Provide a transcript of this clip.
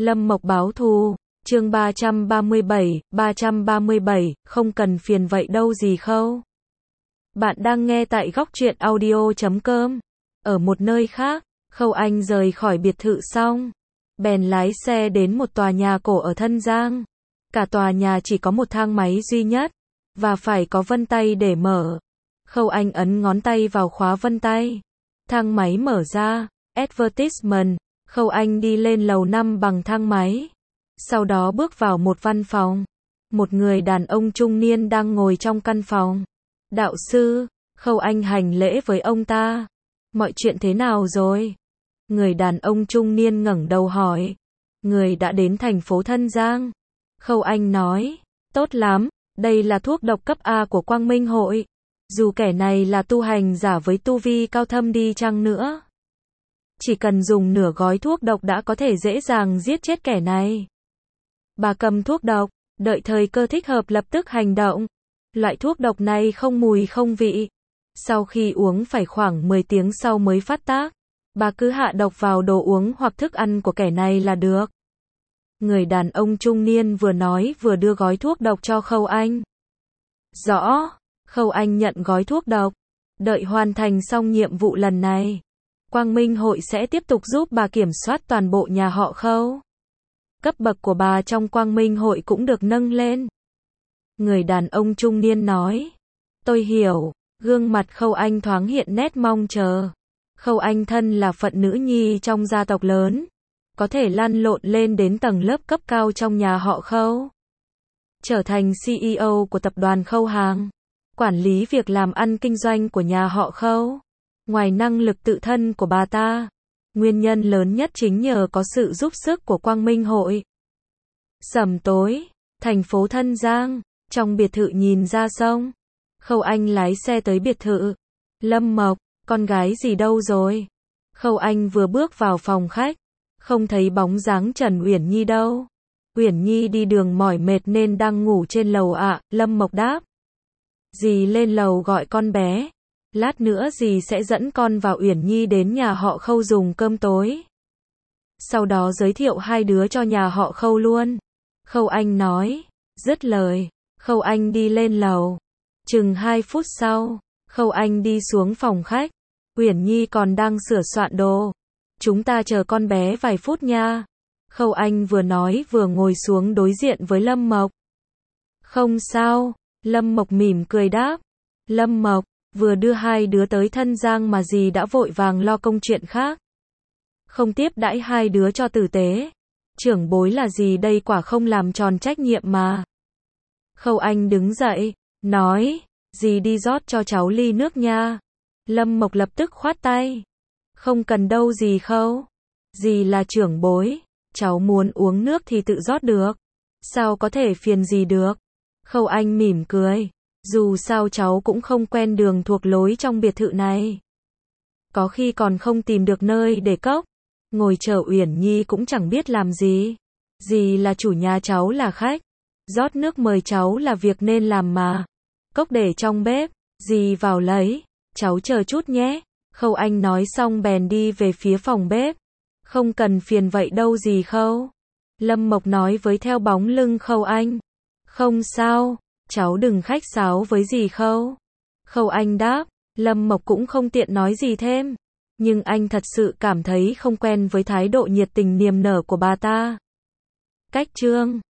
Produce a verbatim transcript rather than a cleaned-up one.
Lâm Mộc báo thù, chương ba trăm ba mươi bảy, ba trăm ba mươi bảy, không cần phiền vậy đâu gì Khâu. Bạn đang nghe tại góc truyện audio chấm com. Ở một nơi khác, Khâu Anh rời khỏi biệt thự xong, bèn lái xe đến một tòa nhà cổ ở Thân Giang. Cả tòa nhà chỉ có một thang máy duy nhất, và phải có vân tay để mở. Khâu Anh ấn ngón tay vào khóa vân tay. Thang máy mở ra, advertisement. Khâu Anh đi lên lầu năm bằng thang máy. Sau đó bước vào một văn phòng. Một người đàn ông trung niên đang ngồi trong căn phòng. Đạo sư, Khâu Anh hành lễ với ông ta. Mọi chuyện thế nào rồi? Người đàn ông trung niên ngẩng đầu hỏi. Người đã đến thành phố Thân Giang. Khâu Anh nói, tốt lắm, đây là thuốc độc cấp A của Quang Minh Hội. Dù kẻ này là tu hành giả với tu vi cao thâm đi chăng nữa, chỉ cần dùng nửa gói thuốc độc đã có thể dễ dàng giết chết kẻ này. Bà cầm thuốc độc, đợi thời cơ thích hợp lập tức hành động. Loại thuốc độc này không mùi không vị. Sau khi uống phải khoảng mười tiếng sau mới phát tác. Bà cứ hạ độc vào đồ uống hoặc thức ăn của kẻ này là được. Người đàn ông trung niên vừa nói vừa đưa gói thuốc độc cho Khâu Anh. Rõ, Khâu Anh nhận gói thuốc độc. Đợi hoàn thành xong nhiệm vụ lần này, Quang Minh Hội sẽ tiếp tục giúp bà kiểm soát toàn bộ nhà họ Khâu. Cấp bậc của bà trong Quang Minh Hội cũng được nâng lên. Người đàn ông trung niên nói. Tôi hiểu, gương mặt Khâu Anh thoáng hiện nét mong chờ. Khâu Anh thân là phận nữ nhi trong gia tộc lớn, có thể lăn lộn lên đến tầng lớp cấp cao trong nhà họ Khâu. Trở thành xê e ô của tập đoàn Khâu Hàng, quản lý việc làm ăn kinh doanh của nhà họ Khâu. Ngoài năng lực tự thân của bà ta, nguyên nhân lớn nhất chính nhờ có sự giúp sức của Quang Minh Hội. Sầm tối, thành phố Thân Giang, trong biệt thự nhìn ra sông. Khâu Anh lái xe tới biệt thự. Lâm Mộc, con gái gì đâu rồi? Khâu Anh vừa bước vào phòng khách, không thấy bóng dáng Trần Uyển Nhi đâu. Uyển Nhi đi đường mỏi mệt nên đang ngủ trên lầu ạ, à, Lâm Mộc đáp. Dì lên lầu gọi con bé. Lát nữa dì sẽ dẫn con và Uyển Nhi đến nhà họ Khâu dùng cơm tối. Sau đó giới thiệu hai đứa cho nhà họ Khâu luôn. Khâu Anh nói. Dứt lời, Khâu Anh đi lên lầu. Chừng hai phút sau, Khâu Anh đi xuống phòng khách. Uyển Nhi còn đang sửa soạn đồ. Chúng ta chờ con bé vài phút nha. Khâu Anh vừa nói vừa ngồi xuống đối diện với Lâm Mộc. Không sao, Lâm Mộc mỉm cười đáp. Lâm Mộc, vừa đưa hai đứa tới Thân Giang mà dì đã vội vàng lo công chuyện khác. Không tiếp đãi hai đứa cho tử tế. Trưởng bối là gì đây, quả không làm tròn trách nhiệm mà. Khâu Anh đứng dậy, nói, dì đi rót cho cháu ly nước nha. Lâm Mộc lập tức khoát tay. Không cần đâu dì Khâu. Dì là trưởng bối, cháu muốn uống nước thì tự rót được. Sao có thể phiền dì được. Khâu Anh mỉm cười. Dù sao cháu cũng không quen đường thuộc lối trong biệt thự này. Có khi còn không tìm được nơi để cốc. Ngồi chờ Uyển Nhi cũng chẳng biết làm gì. Dì là chủ nhà, cháu là khách. Rót nước mời cháu là việc nên làm mà. Cốc để trong bếp, dì vào lấy. Cháu chờ chút nhé. Khâu Anh nói xong bèn đi về phía phòng bếp. Không cần phiền vậy đâu dì Khâu. Lâm Mộc nói với theo bóng lưng Khâu Anh. Không sao, cháu đừng khách sáo với dì Khâu. Khâu Anh đáp. Lâm Mộc cũng không tiện nói gì thêm. Nhưng anh thật sự cảm thấy không quen với thái độ nhiệt tình niềm nở của bà ta. Cách chương